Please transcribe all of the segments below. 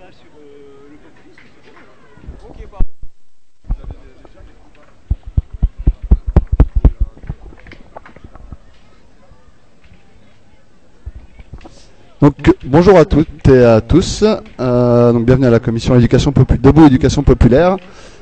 Donc bonjour à toutes et à tous, donc bienvenue à la commission debout éducation populaire.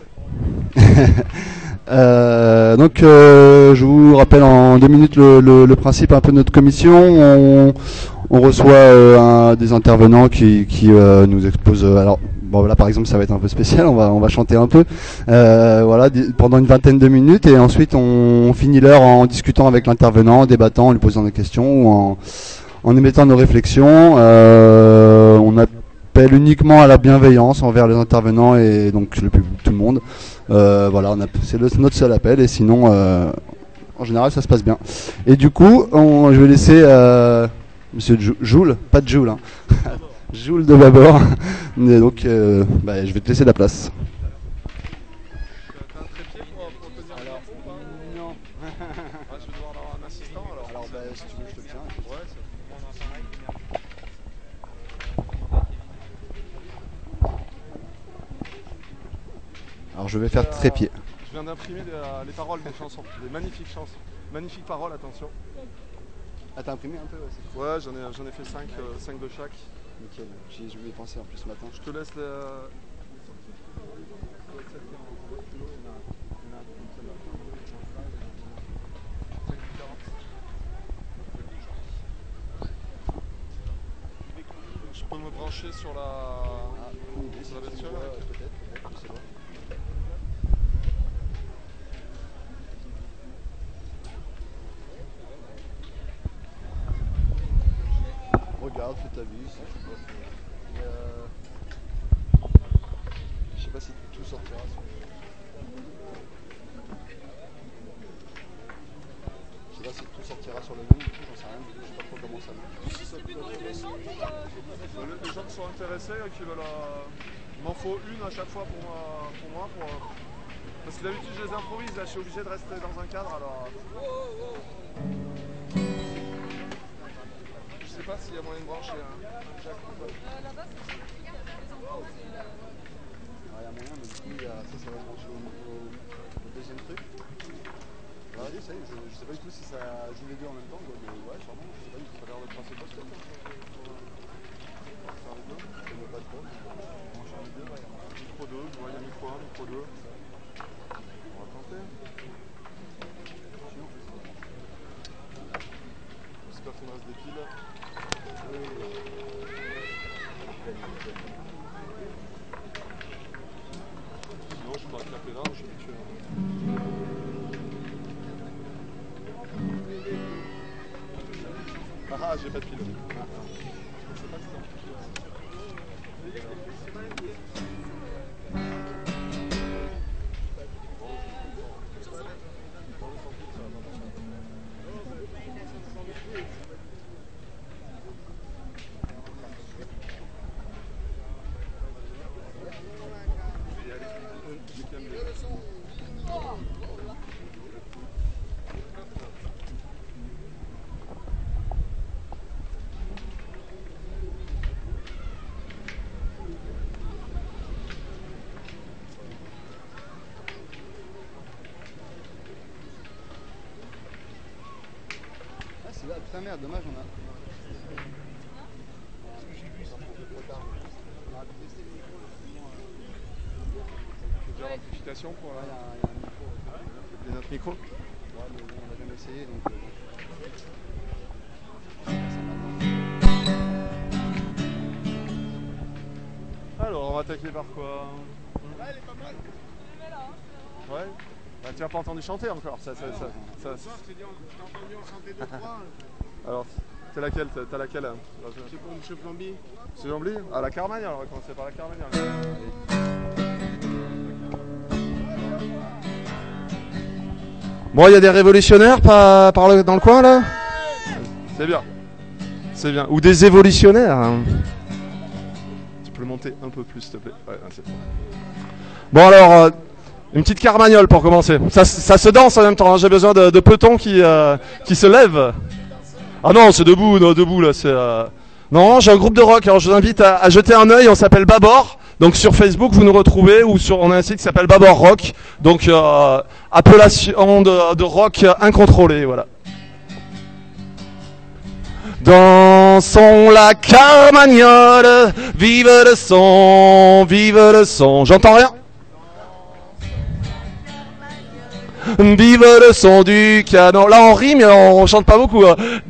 Je vous rappelle en 2 minutes le principe un peu de notre commission. On reçoit des intervenants qui nous exposent. Alors bon, là par exemple ça va être un peu spécial, on va chanter un peu, voilà, pendant une vingtaine de minutes, et ensuite on finit l'heure en discutant avec l'intervenant, en débattant, en lui posant des questions ou en émettant nos réflexions. On appelle uniquement à la bienveillance envers les intervenants et donc le public, tout le monde. Voilà, c'est notre seul appel, et sinon, en général, ça se passe bien. Et du coup, je vais laisser Monsieur Joule, pas de Joule, hein. Joule de Babord. Et donc, je vais te laisser la place. Alors je vais faire trépied. Je viens d'imprimer les paroles des chansons, des magnifiques chansons. Magnifiques paroles, attention. Ah, t'as imprimé un peu? Ouais, j'en ai fait 5 de chaque. Nickel, je vais y penser en plus ce matin. Je te laisse Je peux me brancher sur la lecture, peut-être, je sais pas. Regarde, fais ta vie, je sais pas si tout sortira. Je sais pas si tout sortira sur le nom, j'en sais rien, je sais pas trop comment ça marche. Les gens qui sont intéressés, qui veulent... Il m'en faut une à chaque fois pour moi. Parce que d'habitude je les improvise, là je suis obligé de rester dans un cadre, alors... Je sais pas s'il y a moyen de brancher un jack ou pas. Là-bas, c'est il y a moyen, mais du coup, ça va se brancher au deuxième truc. Alors, ça y est, je sais pas du tout si ça joue les deux en même temps, mais ouais, sûrement, je sais pas du tout. Ça a l'air d'être assez costaud. Faire les deux. Je ne pas trop. Brancher les deux, ouais. Micro 2, il y a micro 1, micro 2. On va tenter. J'espère qu'il me reste des piles. Sinon, je pourrais clapper là, je suis habitué. Ah, j'ai pas de pile. Je sais pas si putain merde, dommage on a... j'ai déjà l'amplification pour notre micro. Ouais, mais on l'a jamais essayé, donc... Alors, on va attaquer par quoi? Ouais, elle est pas mal. Ouais. Bah, tu n'as pas entendu chanter encore. Ça. Je t'ai entendu en chanter 2-3. Alors, c'est laquelle? T'as laquelle? C'est pour M. Plombier. C'est Jambly? Ah, la Carmagne, alors on va commencer par la Carmagne. Bon, il y a des révolutionnaires dans le coin là? C'est bien. C'est bien. Ou des évolutionnaires. Hein. Tu peux le monter un peu plus, s'il te plaît. Ouais, c'est bon. Bon, alors, une petite carmagnole pour commencer. Ça se danse en même temps. Hein. J'ai besoin de pelotons qui se lèvent. Ah non, c'est debout, non, debout là. C'est Non, j'ai un groupe de rock, alors je vous invite à jeter un œil, on s'appelle Babor. Donc sur Facebook, vous nous retrouvez, ou on a un site qui s'appelle Babor Rock. Donc appellation de rock incontrôlée, voilà. Dansons la carmagnole, vive le son, vive le son. J'entends rien. Vive le son du canon. Là on rit mais on chante pas beaucoup.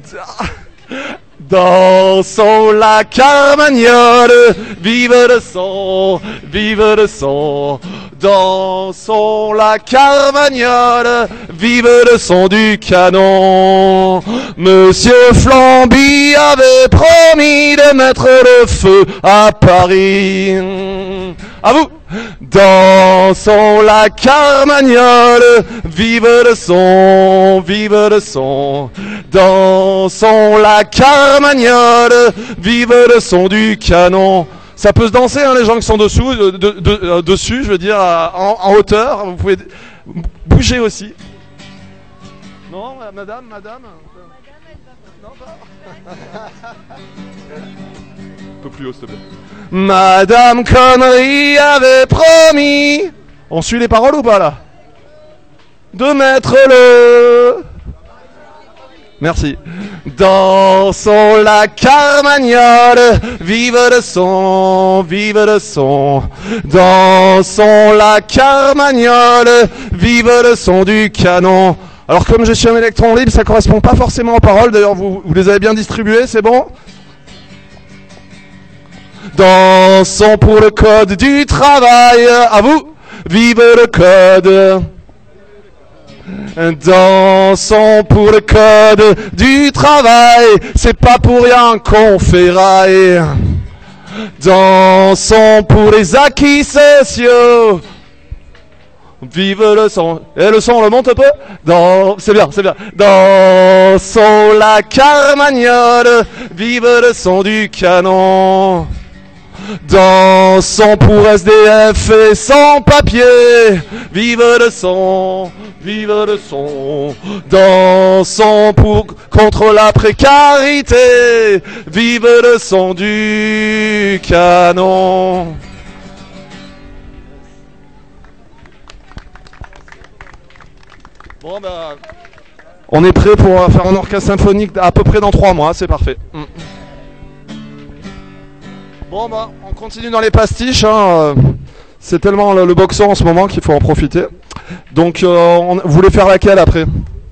Dansons la carmagnole, vive le son, vive le son. Dansons la carmagnole, vive le son du canon. Monsieur Flamby avait promis de mettre le feu à Paris. À vous. Dansons la carmagnole, vive le son, vive le son. Dansons la carmagnole, vive le son du canon. Ça peut se danser, hein, les gens qui sont dessous, dessus, je veux dire, en hauteur. Vous pouvez bouger aussi. Non, madame. Non, pas. Un peu plus haut, s'il te plaît. Madame Connery avait promis. On suit les paroles ou pas là? De mettre le. Merci. Dansons la carmagnole, vive le son, vive le son. Dansons la carmagnole, vive le son du canon. Alors comme je suis un électron libre, ça correspond pas forcément aux paroles. D'ailleurs, vous les avez bien distribuées, c'est bon? Dansons pour le code du travail. À vous. Vive le code. Dansons pour le code du travail. C'est pas pour rien qu'on ferraille. Dansons pour les acquis sociaux. Vive le son. Et le son, on le monte un peu. C'est bien, c'est bien. Dansons la carmagnole. Vive le son du canon. Dansons pour SDF et sans papier. Vive le son, vive le son. Dansons contre la précarité. Vive le son du canon. Bon bah, on est prêt pour faire un orchestre symphonique à peu près dans 3 mois, c'est parfait. Bon bah, on continue dans les pastiches, hein. C'est tellement le boxon en ce moment qu'il faut en profiter. Donc, vous voulez faire laquelle après?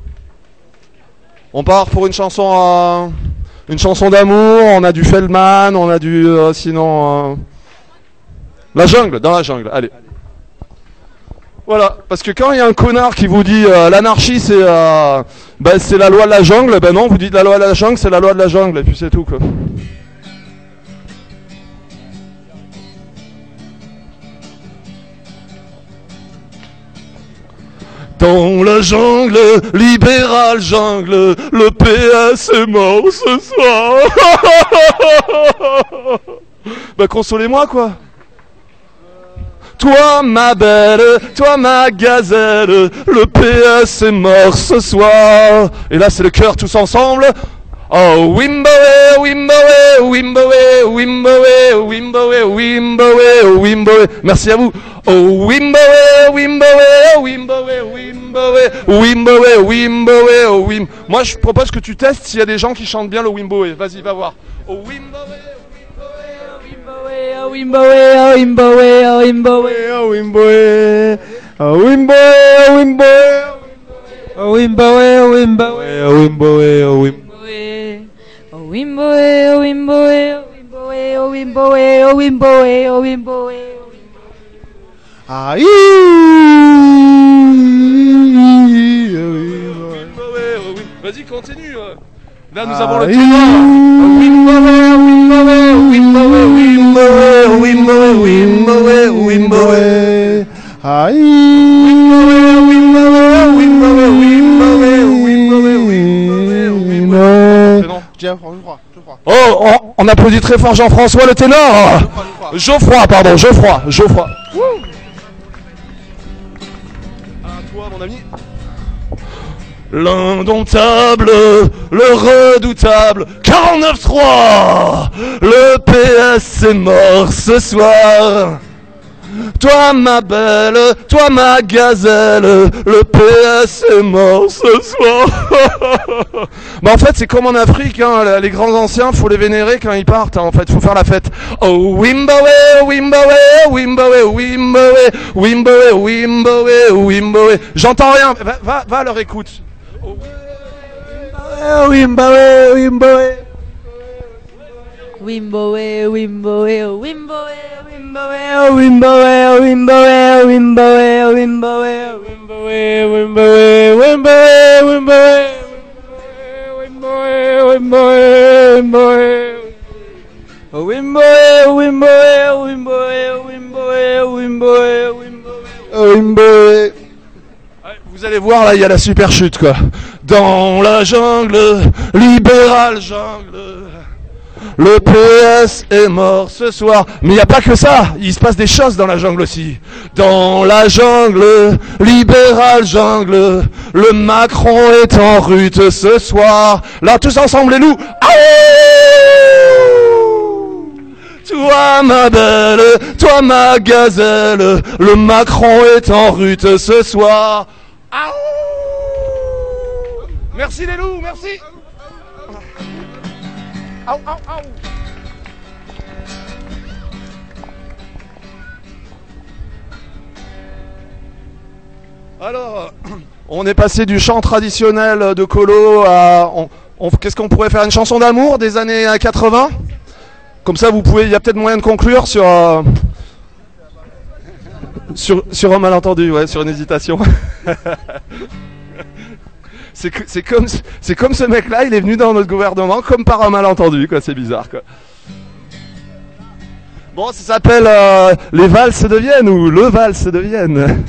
On part pour une chanson d'amour, on a du Feldman, on a du... sinon... La jungle, dans la jungle, allez. Voilà, parce que quand il y a un connard qui vous dit l'anarchie c'est la loi de la jungle, ben non, vous dites la loi de la jungle c'est la loi de la jungle, et puis c'est tout quoi. Dans la jungle, libéral jungle, le PS est mort ce soir. Bah consolez-moi quoi. Toi ma belle, toi ma gazelle, le PS est mort ce soir. Et là c'est le cœur tous ensemble. Oh Wimboe, Wimboe, Wimboe, Wimboe, Wimboe, Wimboe, Wimboe. Merci à vous. Oh Wimboe, Wimboe, Wimboe, Wimboe, Wimboe, Wimboe, Wim. Moi je propose que tu testes s'il y a des gens qui chantent bien le Wimboe. Vas-y, va voir. Oh Wimboe. Oh Wimboe, oh Wimboe, oh Wimboe, oh Wimboe, oh Wimboe, oh Wimboe, oh Wimboe, oh Wimboe, oh Wimboe, oh Wimboe. Oh Wimboe, oh Wimboe, oh Wimboe, oh Wimboe, oh Wimboe, oh Wimboe. Aïe. Vas-y, continue. Là, nous avons le ténor. Wimboe, Wimboe, Wimboe, Wimboe, Wimboe, Wimboe, Wimboe. Aïe. Wimboe, Wimboe, Wimboe, Wimboe, Wimboe, Wimboe. Tiens, Geoffroy. Oh, on applaudit très fort Jean-François le ténor. Geoffroy, pardon, Geoffroy. À toi, mon ami. l'indomptable, le redoutable 49.3. Le PS est mort ce soir. Toi ma belle, toi ma gazelle, le PS est mort ce soir. Bah en fait c'est comme en Afrique, hein, les grands anciens faut les vénérer quand ils partent, hein, en fait faut faire la fête. Oh Wimbowe, Wimbowe, Wimbowe, Wimbowe, Wimbowe, Wimbowe, Wimbowe. J'entends rien, va à leur écoute. Wimbowe, Wimbowe, Wimbowe. Wimbowe, Wimbowe, Wimbowe, Wimbowe, Wimbowe, Wimbowe, Wimbowe, Wimbowe, Wimbowe, Wimbowe, Wimbowe, Wimbowe, Wimbowe, Wimbowe, Wimbowe. Vous allez voir là il y a la super chute quoi. Dans la jungle, libérale jungle. Le PS est mort ce soir. Mais il n'y a pas que ça, il se passe des choses dans la jungle aussi. Dans la jungle, libérale jungle, le Macron est en rute ce soir. Là, tous ensemble les loups. Aouh! Toi ma belle, toi ma gazelle, le Macron est en rute ce soir. Aouh! Merci les loups, merci. Aouh, aouh, aouh. Alors, on est passé du chant traditionnel de Colo à... qu'est-ce qu'on pourrait faire? Une chanson d'amour des années 80? Comme ça, vous pouvez... Il y a peut-être moyen de conclure sur un malentendu, ouais, sur une hésitation. C'est comme ce mec-là, il est venu dans notre gouvernement comme par un malentendu, quoi. C'est bizarre, quoi. Bon, ça s'appelle les valses de Vienne ou le valse de Vienne.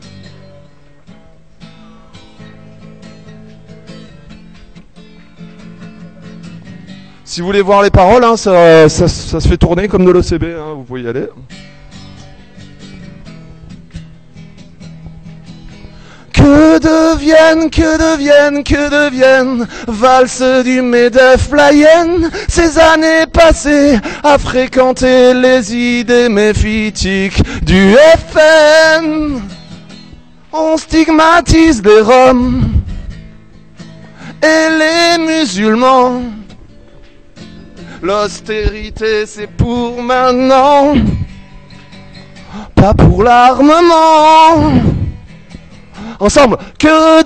Si vous voulez voir les paroles, hein, ça se fait tourner comme de l'OCB, hein, vous pouvez y aller. Que deviennent, valse du MEDEF Layenne, ces années passées à fréquenter les idées méphitiques du FN. On stigmatise les Roms et les musulmans. L'austérité c'est pour maintenant, pas pour l'armement. Ensemble, que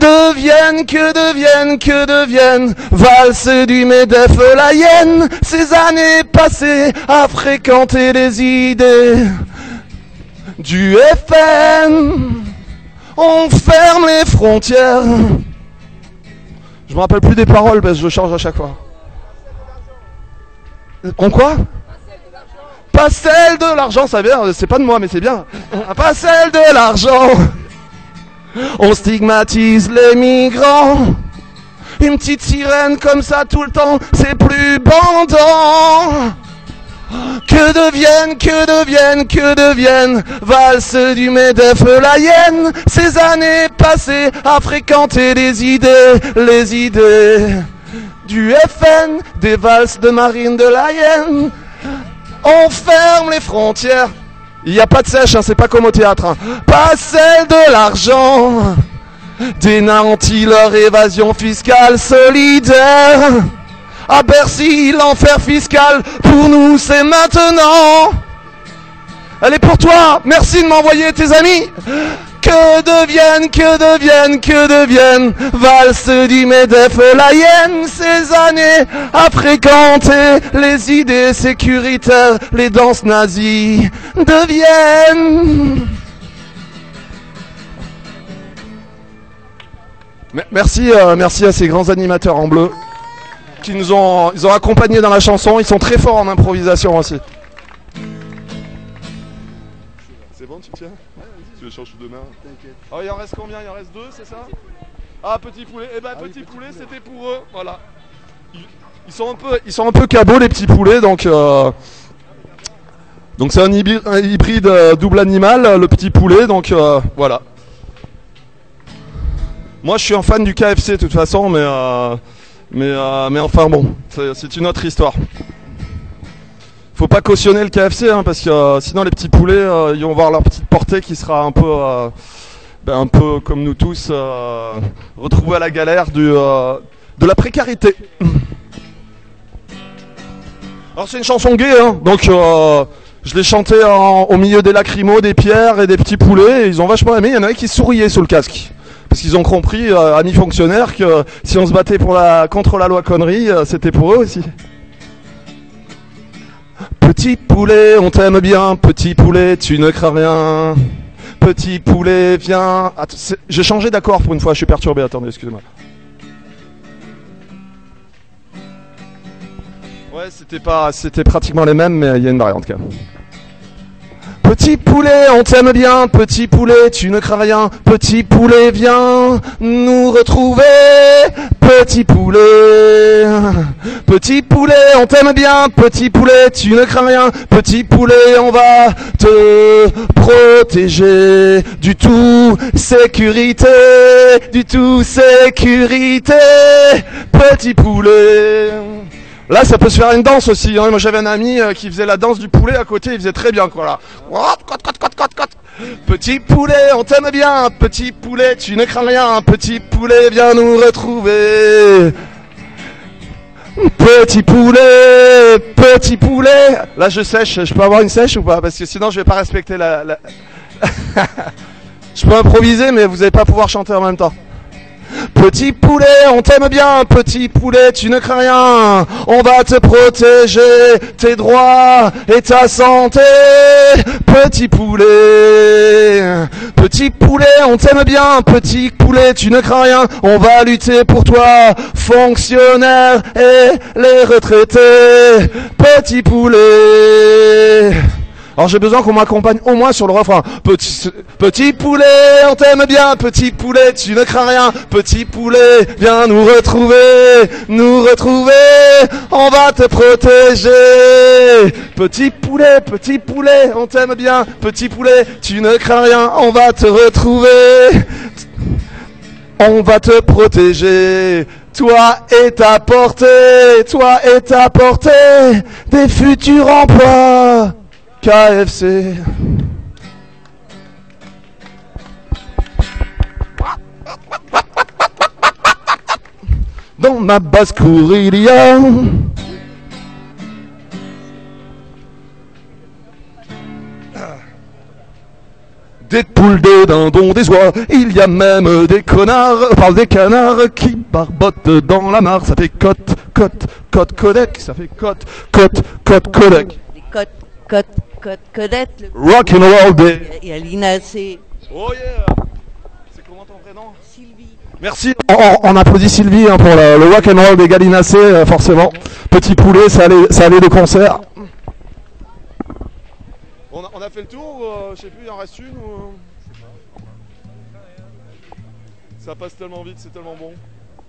deviennent, valse du MEDEF Layenne, ces années passées à fréquenter les idées du FN. On ferme les frontières. Je me rappelle plus des paroles parce que je change à chaque fois. On quoi? Pas celle de l'argent, ça vient, c'est pas de moi mais c'est bien. Pas celle de l'argent. On stigmatise les migrants. Une petite sirène comme ça tout le temps, c'est plus bandant. Que deviennent, valse du MEDEF Layenne, ces années passées à fréquenter les idées du FN, des valses de Marine de Layenne. On ferme les frontières. Il n'y a pas de sèche, hein, c'est pas comme au théâtre. Hein. Pas celle de l'argent. Démentit leur évasion fiscale solidaire. À Bercy, l'enfer fiscal, pour nous c'est maintenant. Elle est pour toi, merci de m'envoyer tes amis. Que deviennent, valse du MEDEF Layenne, ces années à fréquenter les idées sécuritaires, les danses nazies deviennent. Merci à ces grands animateurs en bleu qui ils ont accompagnés dans la chanson, ils sont très forts en improvisation aussi. C'est bon, tu tiens? Tu veux changer de main? Oh, il en reste combien? Il en reste 2, c'est ça? Ah, petit poulet. Eh ben, petit poulet, c'était pour eux. Voilà. Ils sont un peu cabots, les petits poulets, donc c'est un hybride double animal, le petit poulet, donc voilà. Moi, je suis un fan du KFC de toute façon, mais enfin bon, c'est une autre histoire. Faut pas cautionner le KFC, hein, parce que sinon les petits poulets, ils vont voir leur petite portée qui sera un peu comme nous tous, retrouvés à la galère de la précarité. Alors c'est une chanson gay, hein, donc je l'ai chantée au milieu des lacrymos, des pierres et des petits poulets, et ils ont vachement aimé. Il y en avait qui souriaient sous le casque, parce qu'ils ont compris, amis fonctionnaires, que si on se battait contre la loi connerie, c'était pour eux aussi. Petit poulet, on t'aime bien, petit poulet, tu ne crains rien. Petit poulet, viens... J'ai changé d'accord pour une fois, je suis perturbé, attendez, excusez-moi. Ouais, c'était pratiquement les mêmes, mais il y a une variante quand même. Petit poulet, on t'aime bien, petit poulet, tu ne crains rien. Petit poulet, viens nous retrouver. Petit poulet, on t'aime bien, petit poulet, tu ne crains rien. Petit poulet, on va te protéger du tout sécurité, petit poulet. Là, ça peut se faire une danse aussi. Hein. Moi, j'avais un ami qui faisait la danse du poulet à côté. Il faisait très bien, quoi. Là. Petit poulet, on t'aime bien. Petit poulet, tu ne crains rien. Petit poulet, viens nous retrouver. Petit poulet. Là, je sèche. Je peux avoir une sèche ou pas? Parce que sinon, je vais pas respecter la... Je peux improviser, mais vous n'allez pas pouvoir chanter en même temps. Petit poulet, on t'aime bien, petit poulet, tu ne crains rien. On va te protéger, tes droits et ta santé. Petit poulet, on t'aime bien, petit poulet, tu ne crains rien. On va lutter pour toi, fonctionnaires et les retraités. Petit poulet. Alors j'ai besoin qu'on m'accompagne au moins sur le refrain. Petit poulet, on t'aime bien, petit poulet, tu ne crains rien. Petit poulet, viens nous retrouver, on va te protéger. Petit poulet, on t'aime bien, petit poulet, tu ne crains rien, on va te retrouver, on va te protéger. Toi et ta portée, des futurs emplois. KFC. Dans ma basse-cour il y a des poules, des dindons, des oies. Il y a même des des canards qui barbotent dans la mare. Ça fait cote, codec. Ça fait cote, codec. Codette. Rock and roll day. Il y a l'INAC. Oh yeah. C'est comment ton vrai nom? Sylvie. Merci. On applaudit Sylvie hein, pour le rock and roll des Gallinacés, forcément. Petit poulet, ça allait de concert. On a fait le tour ou je sais plus, il en reste une ou... Ça passe tellement vite, c'est tellement bon.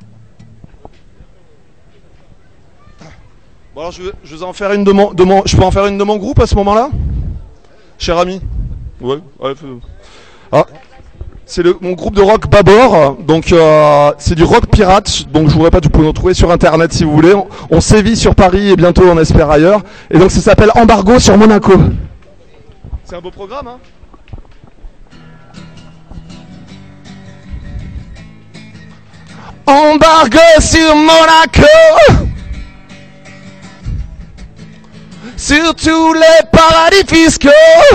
Bon alors je vais en faire une je peux en faire une de mon groupe à ce moment-là, cher ami. Ouais. Ah, c'est mon groupe de rock Babor, donc c'est du rock pirate, donc je vous répète, vous pouvez nous trouver sur internet si vous voulez. On sévit sur Paris et bientôt on espère ailleurs. Et donc ça s'appelle Embargo sur Monaco. C'est un beau programme, hein. Embargo sur Monaco. Sur tous les paradis fiscaux,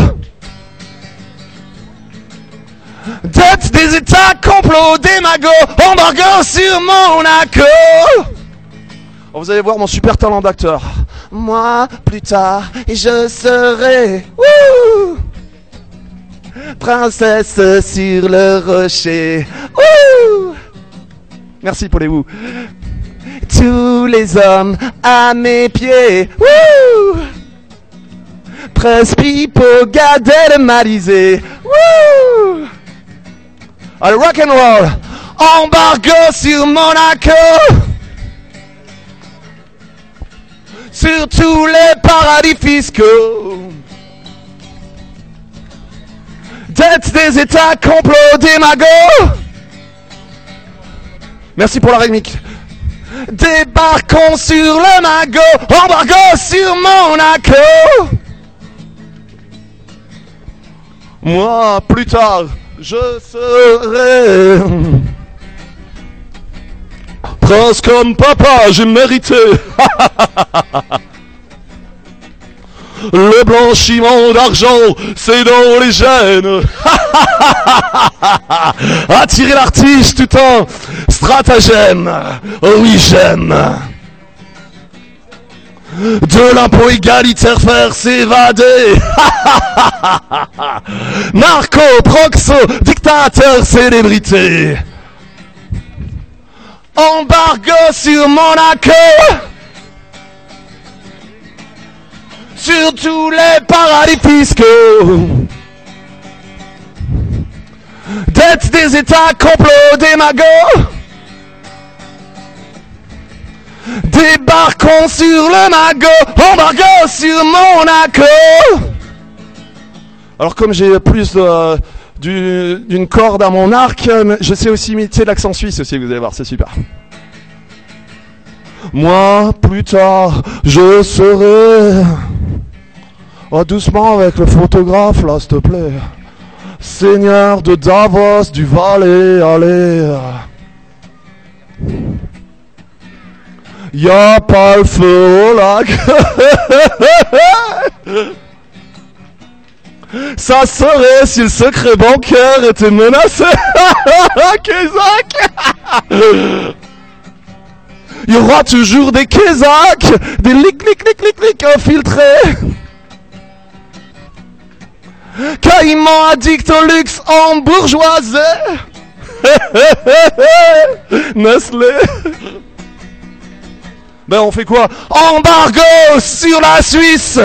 dette des états, complots, des magots, embargo sur Monaco. Oh, vous allez voir mon super talent d'acteur. Moi, plus tard, je serai princesse sur le rocher. Merci pour les wouh. Tous les hommes à mes pieds. Presse Pipo, Gad Elmaleh. Allez, rock and roll. Embargo sur Monaco. Sur tous les paradis fiscaux. Dette des états, complots, des magots. Merci pour la rythmique. Débarquons sur le magot, embargo sur Monaco. Moi, plus tard, je serai prince comme papa, j'ai mérité. Le blanchiment d'argent, c'est dans les gènes. Attirer l'artiste tout un stratagème. Oh oui, j'aime. De l'impôt égalitaire faire s'évader. Narco, proxo, dictateur, célébrité. Embargo sur Monaco. Sur tous les paradis fiscaux. Dette des États, complot des magots. Débarquons sur le magot, embargo sur Monaco. Alors comme j'ai plus d'une corde à mon arc, je sais aussi imiter l'accent suisse aussi, vous allez voir, c'est super. Moi, plus tard, je serai... Oh, doucement avec le photographe, là, s'il te plaît. Seigneur de Davos, du Valais, allez. Y'a pas le feu au lac. Ça serait si le secret bancaire était menacé. Kézak. Il y aura toujours des Kézaks, des lic infiltrés. Caïman addict au luxe en bourgeoisie. Nestlé. Ben on fait quoi? Embargo sur la Suisse.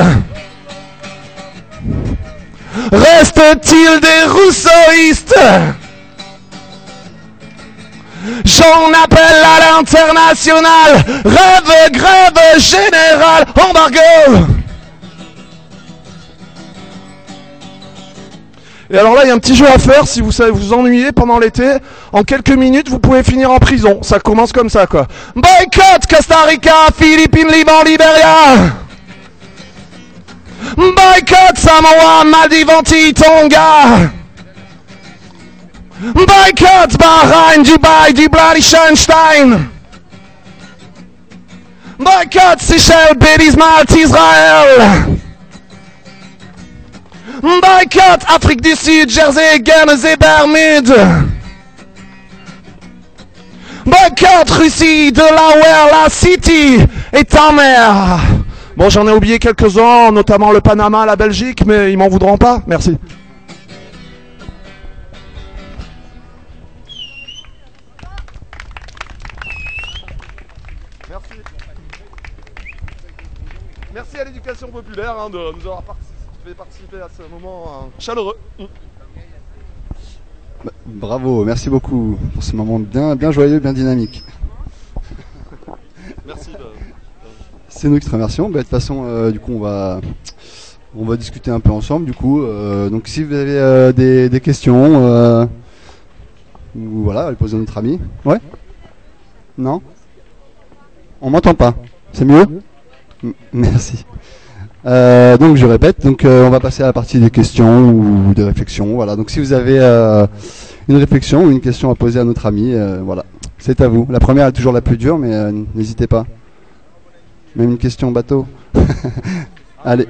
Reste-t-il des rousseauistes? J'en appelle à l'international. Rêve, grève générale. Embargo. Et alors là, il y a un petit jeu à faire si vous savez vous ennuyer pendant l'été. En quelques minutes, vous pouvez finir en prison. Ça commence comme ça, quoi. Boycott Costa Rica, Philippines, Liban, Libéria. Boycott Samoa, Maldives, Antilles, Tonga. Boycott Bahreïn, Dubaï, Dublin, Liechtenstein. Boycott Seychelles, Belize, Malte, Israël. Boycott Afrique du Sud, Jersey, Guernsey, Bermudes. Boycott Russie, Delaware, la City et ta mère. Bon, j'en ai oublié quelques-uns, notamment le Panama, la Belgique, mais ils m'en voudront pas. Merci. Merci. Merci à l'éducation populaire de nous avoir fait participer à ce moment chaleureux. Bravo, merci beaucoup pour ce moment bien joyeux, bien dynamique. Merci. C'est nous qui te remercions. De toute façon, du coup, on va discuter un peu ensemble. Du coup, donc si vous avez des questions, voilà, les poser à notre ami. Ouais. Non. On m'entend pas. C'est mieux. Merci. Donc je répète, on va passer à la partie des questions ou des réflexions. Voilà. Donc si vous avez une réflexion ou une question à poser à notre ami, voilà, c'est à vous. La première est toujours la plus dure, mais n'hésitez pas. Même une question bateau. Allez.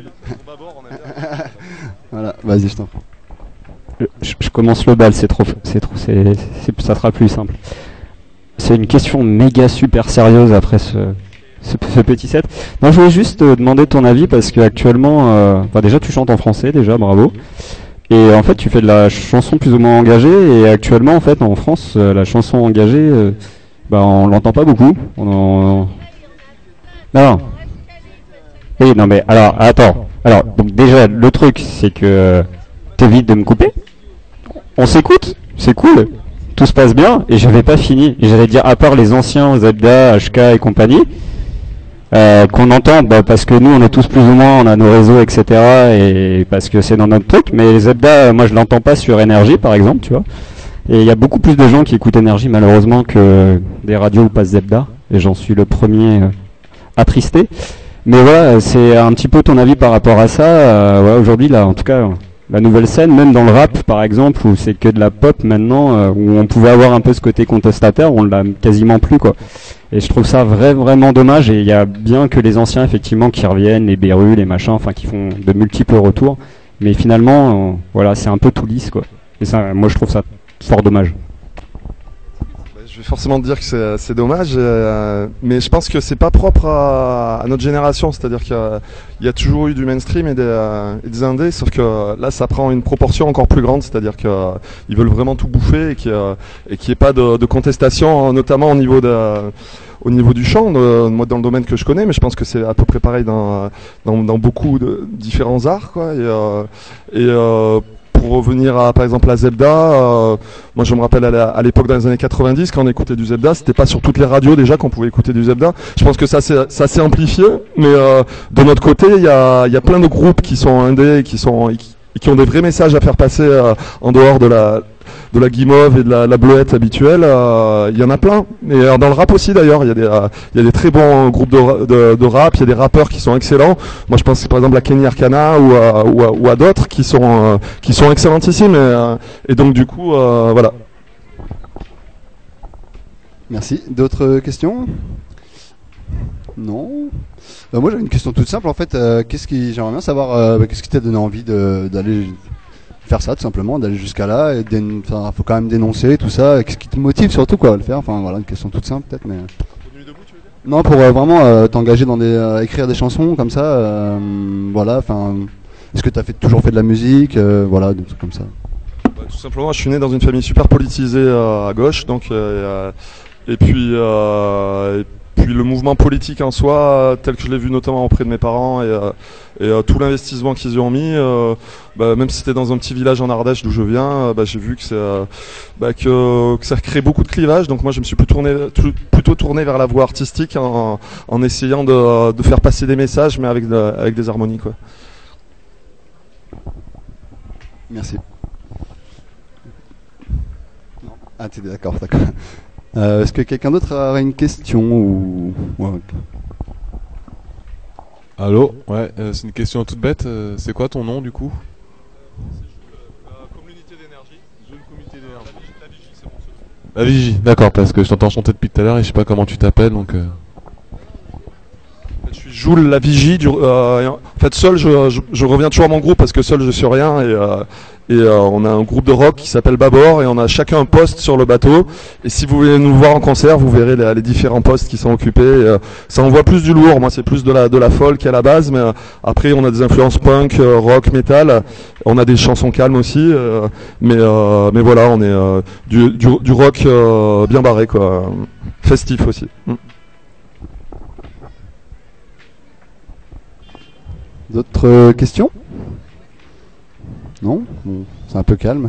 Voilà, vas-y, je t'en prie. Je commence le bal, ça sera plus simple. C'est une question méga super sérieuse après ce petit set. Non, je voulais juste te demander ton avis parce qu'actuellement, déjà tu chantes en français, déjà bravo. Et en fait tu fais de la chanson plus ou moins engagée et actuellement en fait en France la chanson engagée, on l'entend pas beaucoup. Non. Oui, non mais alors attends. Alors donc déjà le truc c'est que t'évites de me couper. On s'écoute, c'est cool. Tout se passe bien et j'avais pas fini. Et j'allais dire à part les anciens Zebda, HK et compagnie. Qu'on entend parce que nous on est tous plus ou moins, on a nos réseaux etc et parce que c'est dans notre truc, mais Zebda moi je l'entends pas sur Énergie par exemple, tu vois, Et il y a beaucoup plus de gens qui écoutent Énergie malheureusement que des radios où passe Zebda, et j'en suis le premier attristé. Mais voilà, c'est un petit peu ton avis par rapport à ça. Ouais, aujourd'hui, là, en tout cas, la nouvelle scène, même dans le rap par exemple, où c'est que de la pop maintenant, où on pouvait avoir un peu ce côté contestataire, on l'a quasiment plus, quoi. Et je trouve ça vraiment dommage, et il y a bien que les anciens effectivement qui reviennent, les Beru, les machins, enfin qui font de multiples retours, mais finalement, voilà, c'est un peu tout lisse, quoi. Et ça, moi je trouve ça fort dommage. Je vais forcément te dire que c'est dommage, mais je pense que c'est pas propre à notre génération, c'est-à-dire qu'il y a toujours eu du mainstream et des indés, sauf que là ça prend une proportion encore plus grande, c'est-à-dire qu'ils veulent vraiment tout bouffer et qu'il n'y ait pas de contestation, notamment au niveau du chant, moi dans le domaine que je connais, mais je pense que c'est à peu près pareil dans beaucoup de différents arts, quoi. Pour revenir par exemple à Zebda, moi je me rappelle à l'époque dans les années 90 quand on écoutait du Zebda, c'était pas sur toutes les radios déjà qu'on pouvait écouter du Zebda. Je pense que ça s'est amplifié, mais de notre côté il y a plein de groupes qui sont indés et qui ont des vrais messages à faire passer en dehors de la guimauve et de la bleuette habituelle. Il y en a plein, et dans le rap aussi d'ailleurs, il y a des très bons groupes de rap, il y a des rappeurs qui sont excellents. Moi je pense par exemple à Kenny Arcana ou à d'autres qui sont excellentissimes, et donc du coup voilà. Merci. D'autres questions? Non. Moi j'avais une question toute simple en fait. J'aimerais bien savoir qu'est-ce qui t'a donné envie d'aller faire ça tout simplement, d'aller jusqu'à là, et faut quand même dénoncer tout ça. Qu'est-ce qui te motive surtout quoi à le faire? Enfin voilà, une question toute simple peut-être, mais. Non, pour vraiment t'engager dans écrire des chansons comme ça, voilà. Enfin, est-ce que t'as toujours fait de la musique, voilà, des trucs comme ça? Bah, tout simplement, je suis né dans une famille super politisée à gauche, donc et puis le mouvement politique en soi, tel que je l'ai vu notamment auprès de mes parents, et tout l'investissement qu'ils y ont mis, même si c'était dans un petit village en Ardèche d'où je viens, j'ai vu que ça crée beaucoup de clivages. Donc moi je me suis plutôt tourné vers la voie artistique en essayant de faire passer des messages, mais avec des harmonies, quoi. Merci. Non. Ah, t'es d'accord. Est-ce que quelqu'un d'autre aurait une question ou... Ouais. Allô? Ouais, c'est une question toute bête. C'est quoi ton nom du coup? Communauté d'énergie. Communauté d'énergie. La Vigie, c'est mon pseudo. La Vigie, d'accord, parce que je t'entends chanter depuis tout à l'heure et je sais pas comment tu t'appelles, donc... Je suis Joule la Vigie. En fait, seul, je reviens toujours à mon groupe parce que seul, je suis rien. Et on a un groupe de rock qui s'appelle Babor, et on a chacun un poste sur le bateau. Et si vous voulez nous voir en concert, vous verrez les différents postes qui sont occupés. Ça envoie plus du lourd. Moi, c'est plus de la folk à la base, mais après, on a des influences punk, rock, metal. On a des chansons calmes aussi, mais voilà, on est du rock bien barré, quoi. Festif aussi. D'autres questions? Non? Bon, c'est un peu calme.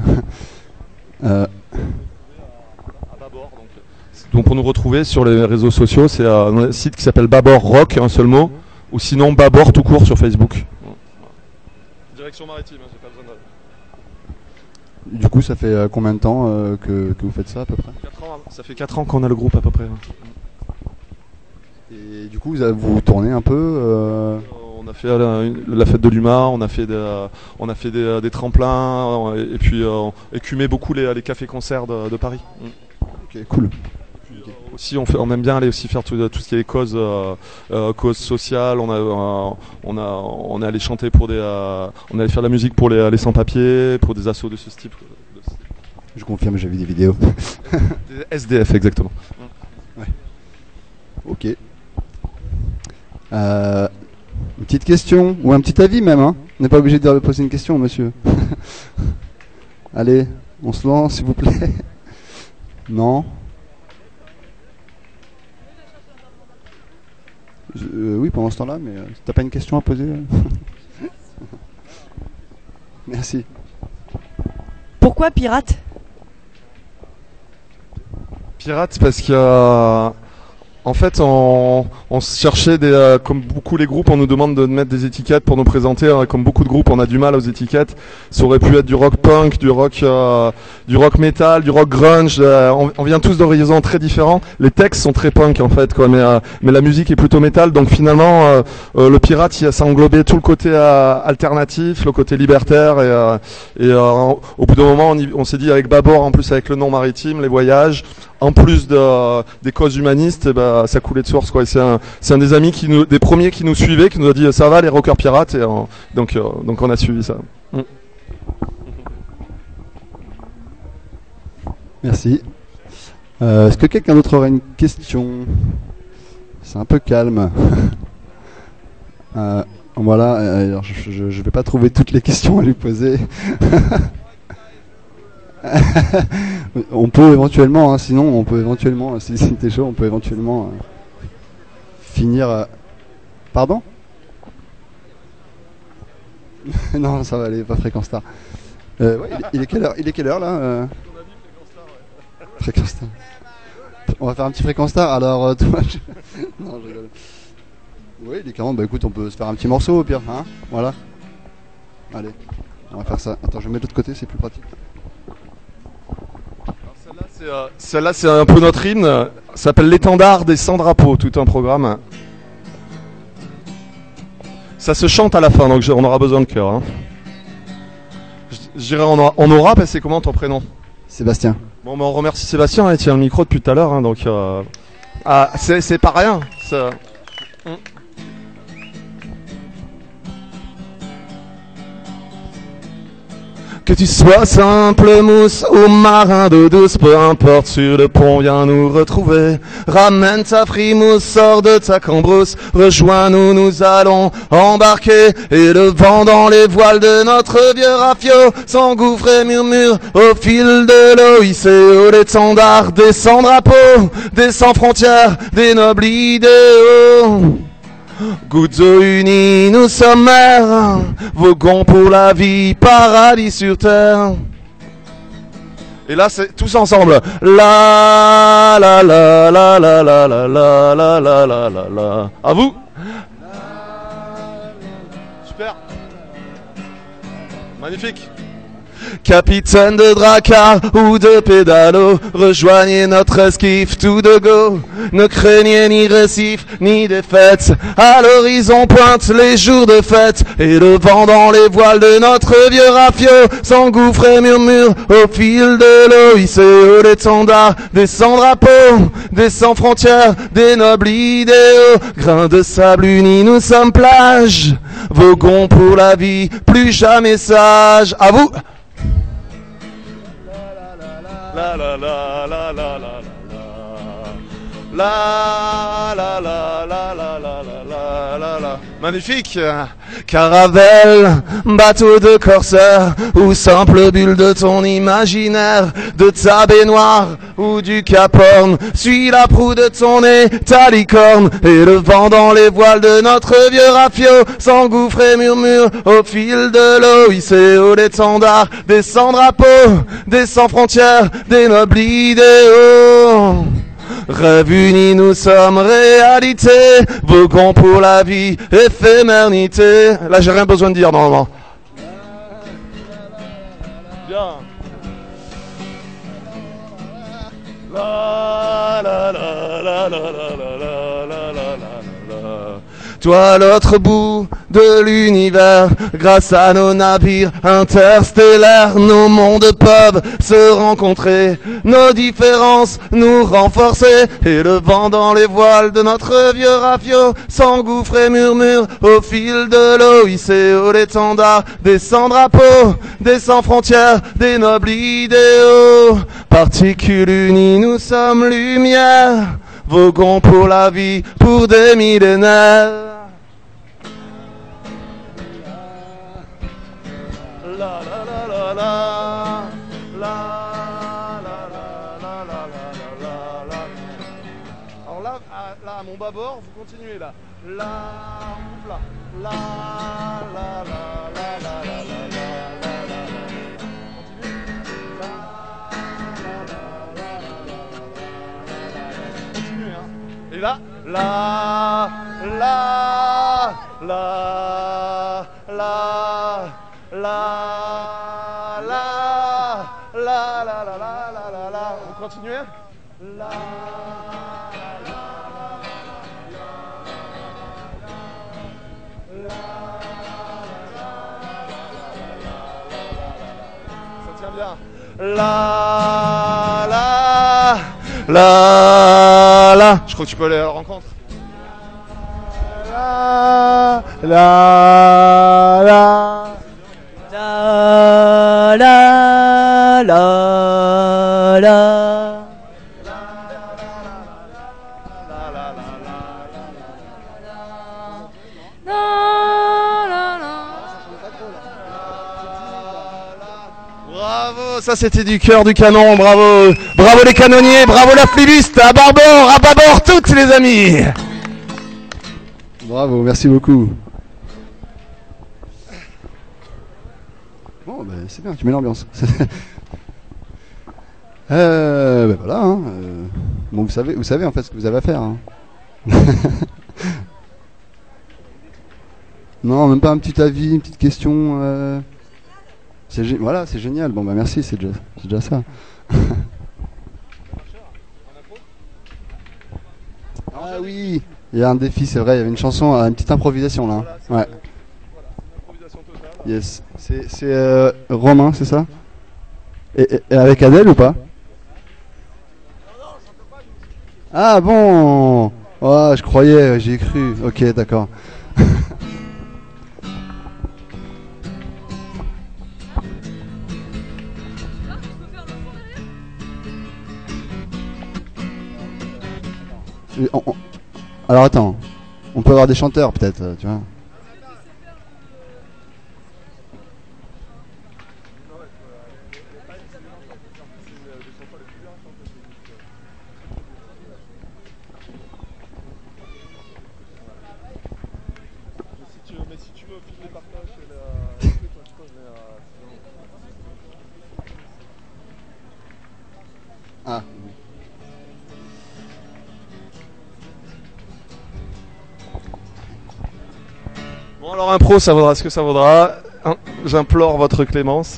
Donc pour nous retrouver sur les réseaux sociaux, c'est un site qui s'appelle Babor Rock, un seul mot, ou sinon Babor tout court sur Facebook. Direction maritime, j'ai pas besoin de... Du coup, ça fait combien de temps que vous faites ça à peu près? 4 ans, ça fait 4 ans qu'on a le groupe à peu près. Et du coup, vous tournez un peu On a fait la fête de l'Huma, on a fait des tremplins, et puis écumé beaucoup les cafés-concerts de Paris. Ok, cool. Aussi, on aime bien aller aussi faire tout ce qui est causes sociales. On est allé chanter on est allé faire de la musique pour les sans-papiers, pour des assos de ce type. Je confirme, j'ai vu des vidéos. Des SDF, exactement. Ouais. Ok. Une petite question, ou un petit avis même, hein. On n'est pas obligé de poser une question, monsieur. Allez, on se lance, s'il vous plaît. Non? Oui, pendant ce temps-là, mais t'as pas une question à poser? Merci. Pourquoi pirate? Pirate parce qu'il y a... En fait, on cherchait comme beaucoup les groupes, on nous demande de mettre des étiquettes pour nous présenter. Comme beaucoup de groupes, on a du mal aux étiquettes. Ça aurait pu être du rock punk, du rock metal, du rock grunge. On vient tous d'horizons très différents. Les textes sont très punk en fait, quoi. Mais la musique est plutôt métal. Donc finalement, le pirate, ça englobait tout le côté alternatif, le côté libertaire. Et au bout d'un moment, on s'est dit avec Babor, en plus avec le nom maritime, les voyages. En plus des causes humanistes, ça coulait de source, quoi. Et c'est un des amis des premiers qui nous suivait, qui nous a dit ça va les rockers pirates, et donc on a suivi ça. Merci. Est-ce que quelqu'un d'autre aurait une question? C'est un peu calme. Voilà. Alors je vais pas trouver toutes les questions à lui poser. On peut éventuellement, sinon on peut éventuellement, si t'es chaud, on peut éventuellement finir. Pardon? Non, ça va aller, pas Fréquence Star. Ouais, il est quelle heure là? Fréquence Star. On va faire un petit Fréquence Star. Alors toi, non, je rigole. Oui, il est 40. Bah écoute, on peut se faire un petit morceau au pire, hein? Voilà. Allez, on va faire ça. Attends, je vais mettre de l'autre côté, c'est plus pratique. Celle-là, c'est un peu notre hymne. Ça s'appelle l'étendard des 100 drapeaux, tout un programme. Ça se chante à la fin, donc on aura besoin de cœur. Hein. Je dirais on aura, parce que c'est comment ton prénom? Sébastien. Bon, on remercie Sébastien, il tient le micro depuis tout à l'heure, hein, donc c'est pas rien. Ça... Que tu sois simple mousse ou marin d'eau douce, peu importe, sur le pont viens nous retrouver. Ramène ta frimousse, sors de ta cambrousse, rejoins-nous, nous allons embarquer. Et le vent dans les voiles de notre vieux rafio s'engouffre et murmure au fil de l'eau. Hissé haut l'étendard des 100 drapeaux, des 100 frontières, des nobles idéaux. Gouttes d'eau unies, nous sommes mers, voguons pour la vie, paradis sur terre. Et là, c'est tous ensemble. La la la la la la la la la la la la la. À vous. Super. Magnifique. Capitaine de Drakkar ou de Pédalo, rejoignez notre esquif tout de go. Ne craignez ni récifs ni défaites, à l'horizon pointe les jours de fête. Et le vent dans les voiles de notre vieux rafio s'engouffre et murmure au fil de l'eau. Hissé haut l'étendard des 100 drapeaux, des 100 frontières, des nobles idéaux. Grains de sable unis, nous sommes plage, voguons pour la vie, plus jamais sages. À vous. La la la la la la la la la la la la la la la. Magnifique. Caravelle, bateau de corsaire ou simple bulle de ton imaginaire, de ta baignoire ou du Cap Horn, suis la proue de ton nez, ta licorne. Et le vent dans les voiles de notre vieux rafio s'engouffre et murmure au fil de l'eau. Hissé haut l'étendard des 100 drapeaux, des 100 frontières, des nobles idéaux. Rêve uni, nous sommes réalité, voguons pour la vie, éphémérité. Là, j'ai rien besoin de dire normalement. Bien. La la la la la la la la la la. Toi à l'autre bout de l'univers, grâce à nos navires interstellaires, nos mondes peuvent se rencontrer, nos différences nous renforcer. Et le vent dans les voiles de notre vieux rafio s'engouffre et murmure au fil de l'eau. Hissé haut l'étendard des 100 drapeaux, des 100 frontières, des nobles idéaux. Particules unies, nous sommes lumière, voguons pour la vie, pour des millénaires. La la la la la la la la la la la. Alors là, à mon bâbord, vous continuez là. La, là, la la la la la la la la. Continue. La la la la la la la la. Continuez hein. Et là. La, la, la, la, la, la, la, la, la, la, la. On continue? La. Ça tient bien. La, la, la, la. Je crois que tu peux aller à la rencontre. La, la, la. La la la la. Bravo, ça c'était du cœur du canon, bravo. Bravo les canonniers, bravo la flibiste, à bâbord, toutes les amis. Bravo, merci beaucoup. Bon, ben, c'est bien, tu mets l'ambiance. Ben voilà. Hein, bon, vous savez en fait ce que vous avez à faire. Hein. Non, même pas un petit avis, une petite question. Voilà, c'est génial. Bon, bah merci, c'est déjà ça. Ah oui, il y a un défi, c'est vrai. Il y avait une chanson, une petite improvisation là. Ouais. Yes, c'est Romain, c'est ça? Et avec Adèle ou pas? Ah bon. Oh, je croyais, j'y ai cru. Ok, d'accord. Alors attends, on peut avoir des chanteurs peut-être, tu vois. Ah. Bon alors impro, ça vaudra ce que ça vaudra. Hein, j'implore votre clémence.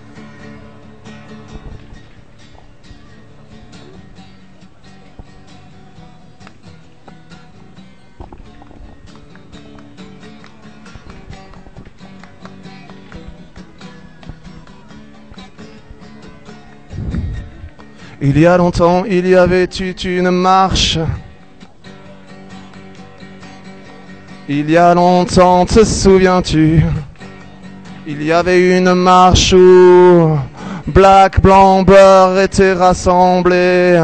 Il y a longtemps, il y avait eu une marche. Il y a longtemps, te souviens-tu? Il y avait une marche où Black, Blanc, Beurre étaient rassemblés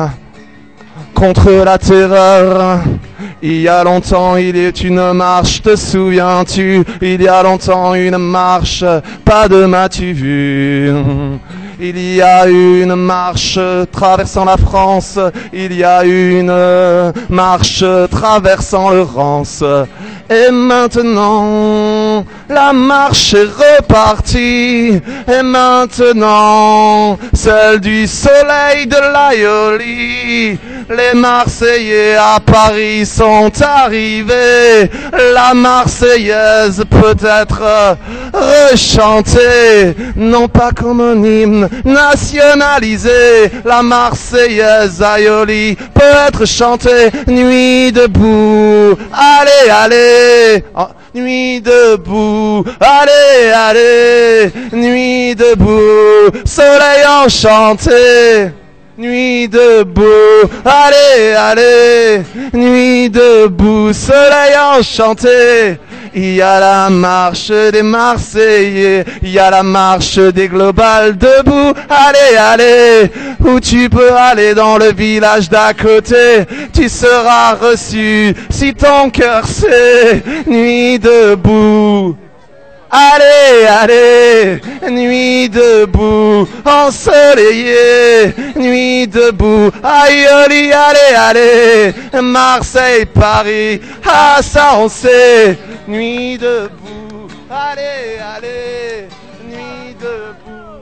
contre la terreur. Il y a longtemps, il y a une marche, te souviens-tu? Il y a longtemps, une marche, pas de m'as-tu vu? Il y a une marche traversant la France, il y a une marche traversant le Rance. Et maintenant, la marche est repartie. Et maintenant, celle du soleil de l'Aïoli. Les Marseillais à Paris sont arrivés. La Marseillaise peut être rechantée, non pas comme un hymne nationalisé. La Marseillaise Aïoli peut être chantée. Nuit debout, allez, allez. Oh, nuit debout, allez, allez. Nuit debout, soleil enchanté. Nuit debout, allez, allez. Nuit debout, soleil enchanté. Il y a la marche des Marseillais, il y a la marche des Globales debout. Allez, allez, où tu peux aller dans le village d'à côté. Tu seras reçu si ton cœur sait. Nuit debout. Allez, allez, nuit debout, ensoleillé, nuit debout, Aïoli, allez, allez, Marseille, Paris, ah ça on sait, nuit debout, allez, allez, nuit debout,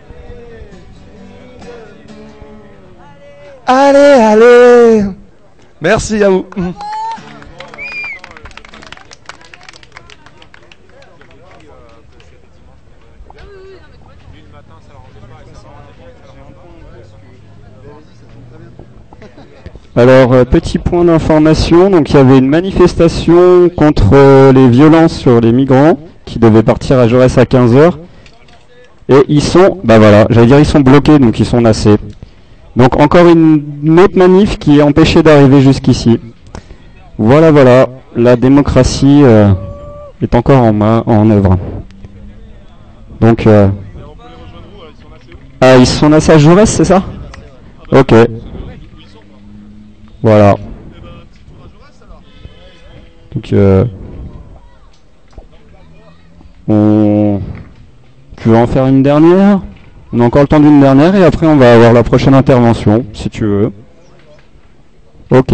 allez, allez, Merci à vous. Alors, petit point d'information, donc il y avait une manifestation contre les violences sur les migrants qui devait partir à Jaurès à 15h. Et ils sont, bah voilà, j'allais dire ils sont bloqués, donc ils sont nassés. Donc encore une autre manif qui est empêchée d'arriver jusqu'ici. Voilà, voilà, la démocratie est encore en œuvre. Donc, ah, ils sont nassés à Jaurès, c'est ça? Ok. Voilà. Donc, tu veux en faire une dernière? On a encore le temps d'une dernière et après on va avoir la prochaine intervention, si tu veux. Ok.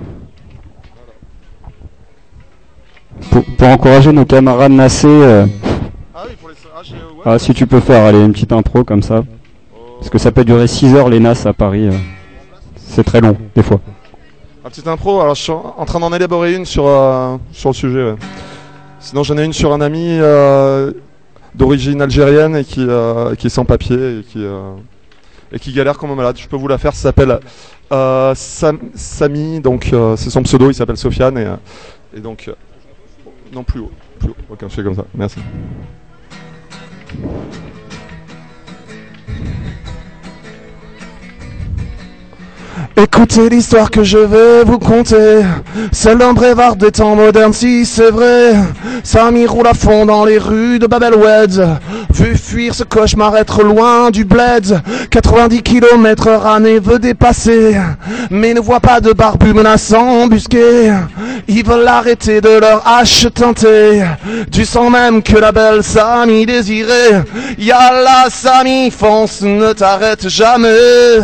Pour encourager nos camarades nassés, ah, si tu peux faire allez, une petite intro comme ça. Parce que ça peut durer 6 heures les nasses à Paris. C'est très long, des fois. Un petit impro, alors je suis en train d'en élaborer une sur le sujet. Ouais. Sinon j'en ai une sur un ami d'origine algérienne et qui est sans papier et qui galère comme un malade. Je peux vous la faire, ça s'appelle Samy, donc c'est son pseudo, il s'appelle Sofiane et donc non plus haut, ok je fais comme ça, merci. Écoutez l'histoire que je vais vous conter, celle d'un brévard des temps modernes, si c'est vrai. Samy roule à fond dans les rues de Bab el-Oued, vu fuir ce cauchemar être loin du bled. 90 km/h veut dépasser, mais ne voit pas de barbus menaçants embusqués. Ils veulent l'arrêter de leur hache teintée, du sang même que la belle Samy désirait. Yallah Samy, fonce, ne t'arrête jamais.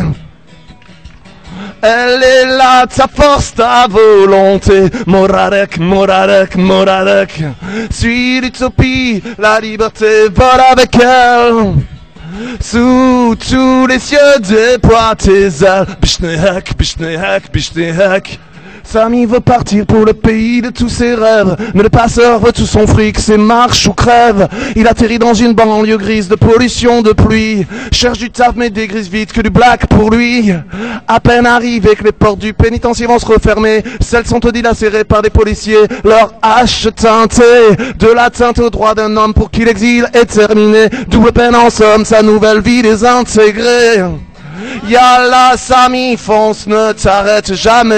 Elle est là, ta force, ta volonté. Moradek, Moradek, Moradek. Suis l'utopie, la liberté vole avec elle. Sous tous les cieux, déploie tes ailes. Bishnehek, Bishnehek, Bishnehek. Samy veut partir pour le pays de tous ses rêves, mais le passeur veut tout son fric, c'est marche ou crève. Il atterrit dans une banlieue grise de pollution, de pluie. Cherche du taf mais dégrise vite que du black pour lui. À peine arrivé que les portes du pénitencier vont se refermer, celles sont dilacérées par des policiers, leur hache teintée. De la teinte au droit d'un homme pour qui l'exil est terminé. Double peine en somme, sa nouvelle vie désintégrée. Yallah Samy, fonce, ne t'arrête jamais.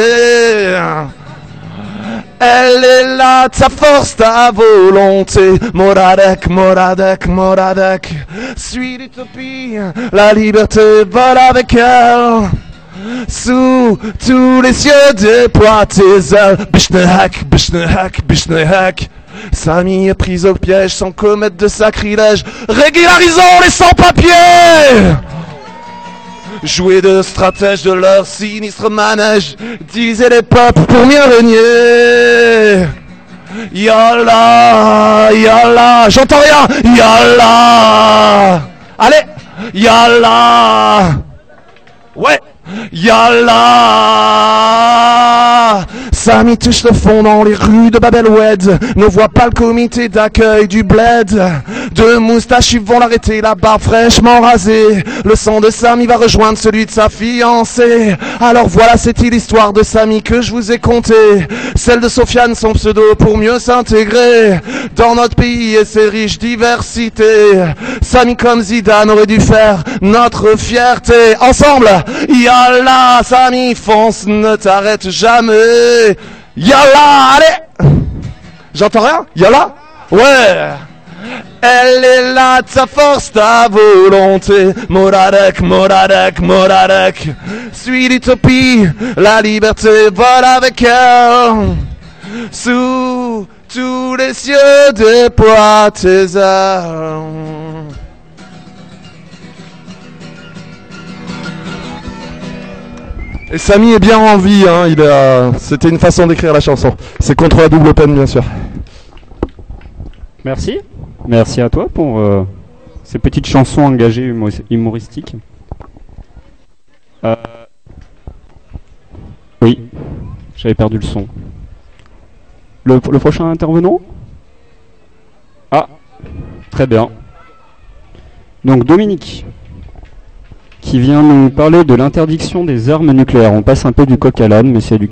Elle est là, ta force, ta volonté. Moradek, Moradek, Moradek. Suis l'utopie, la liberté vole avec elle. Sous tous les cieux, déploie tes ailes. Bishnehek, Bishnehek, Bishnehek. Samy est prise au piège sans commettre de sacrilège. Régularisons les sans-papiers. Jouer de stratèges de leur sinistre manège, diviser les peuples pour mieux régner. Yallah, Yallah, j'entends rien. Yallah, allez, Yallah, ouais, Yallah. Samy touche le fond dans les rues de Bab el-Oued, ne voit pas le comité d'accueil du bled. Deux moustaches vont l'arrêter, la barbe fraîchement rasée. Le sang de Samy va rejoindre celui de sa fiancée. Alors voilà, c'est l'histoire de Samy que je vous ai contée. Celle de Sofiane, son pseudo, pour mieux s'intégrer dans notre pays et ses riches diversités. Samy comme Zidane aurait dû faire notre fierté. Ensemble, Yallah, Samy, fonce, ne t'arrête jamais. Yallah, allez. J'entends rien. Yallah. Ouais. Elle est là, ta force, ta volonté. Moradek, Moradek, Moradek. Suis l'utopie, la liberté vole avec elle. Sous tous les cieux, déploie tes ailes. Et Samy est bien en vie, hein. C'était une façon d'écrire la chanson. C'est contre la double peine, bien sûr. Merci. Merci à toi pour ces petites chansons engagées humoristiques. Oui. J'avais perdu le son. Le prochain intervenant? Ah, très bien. Donc Dominique, qui vient nous parler de l'interdiction des armes nucléaires. On passe un peu du coq à l'âne, mais c'est du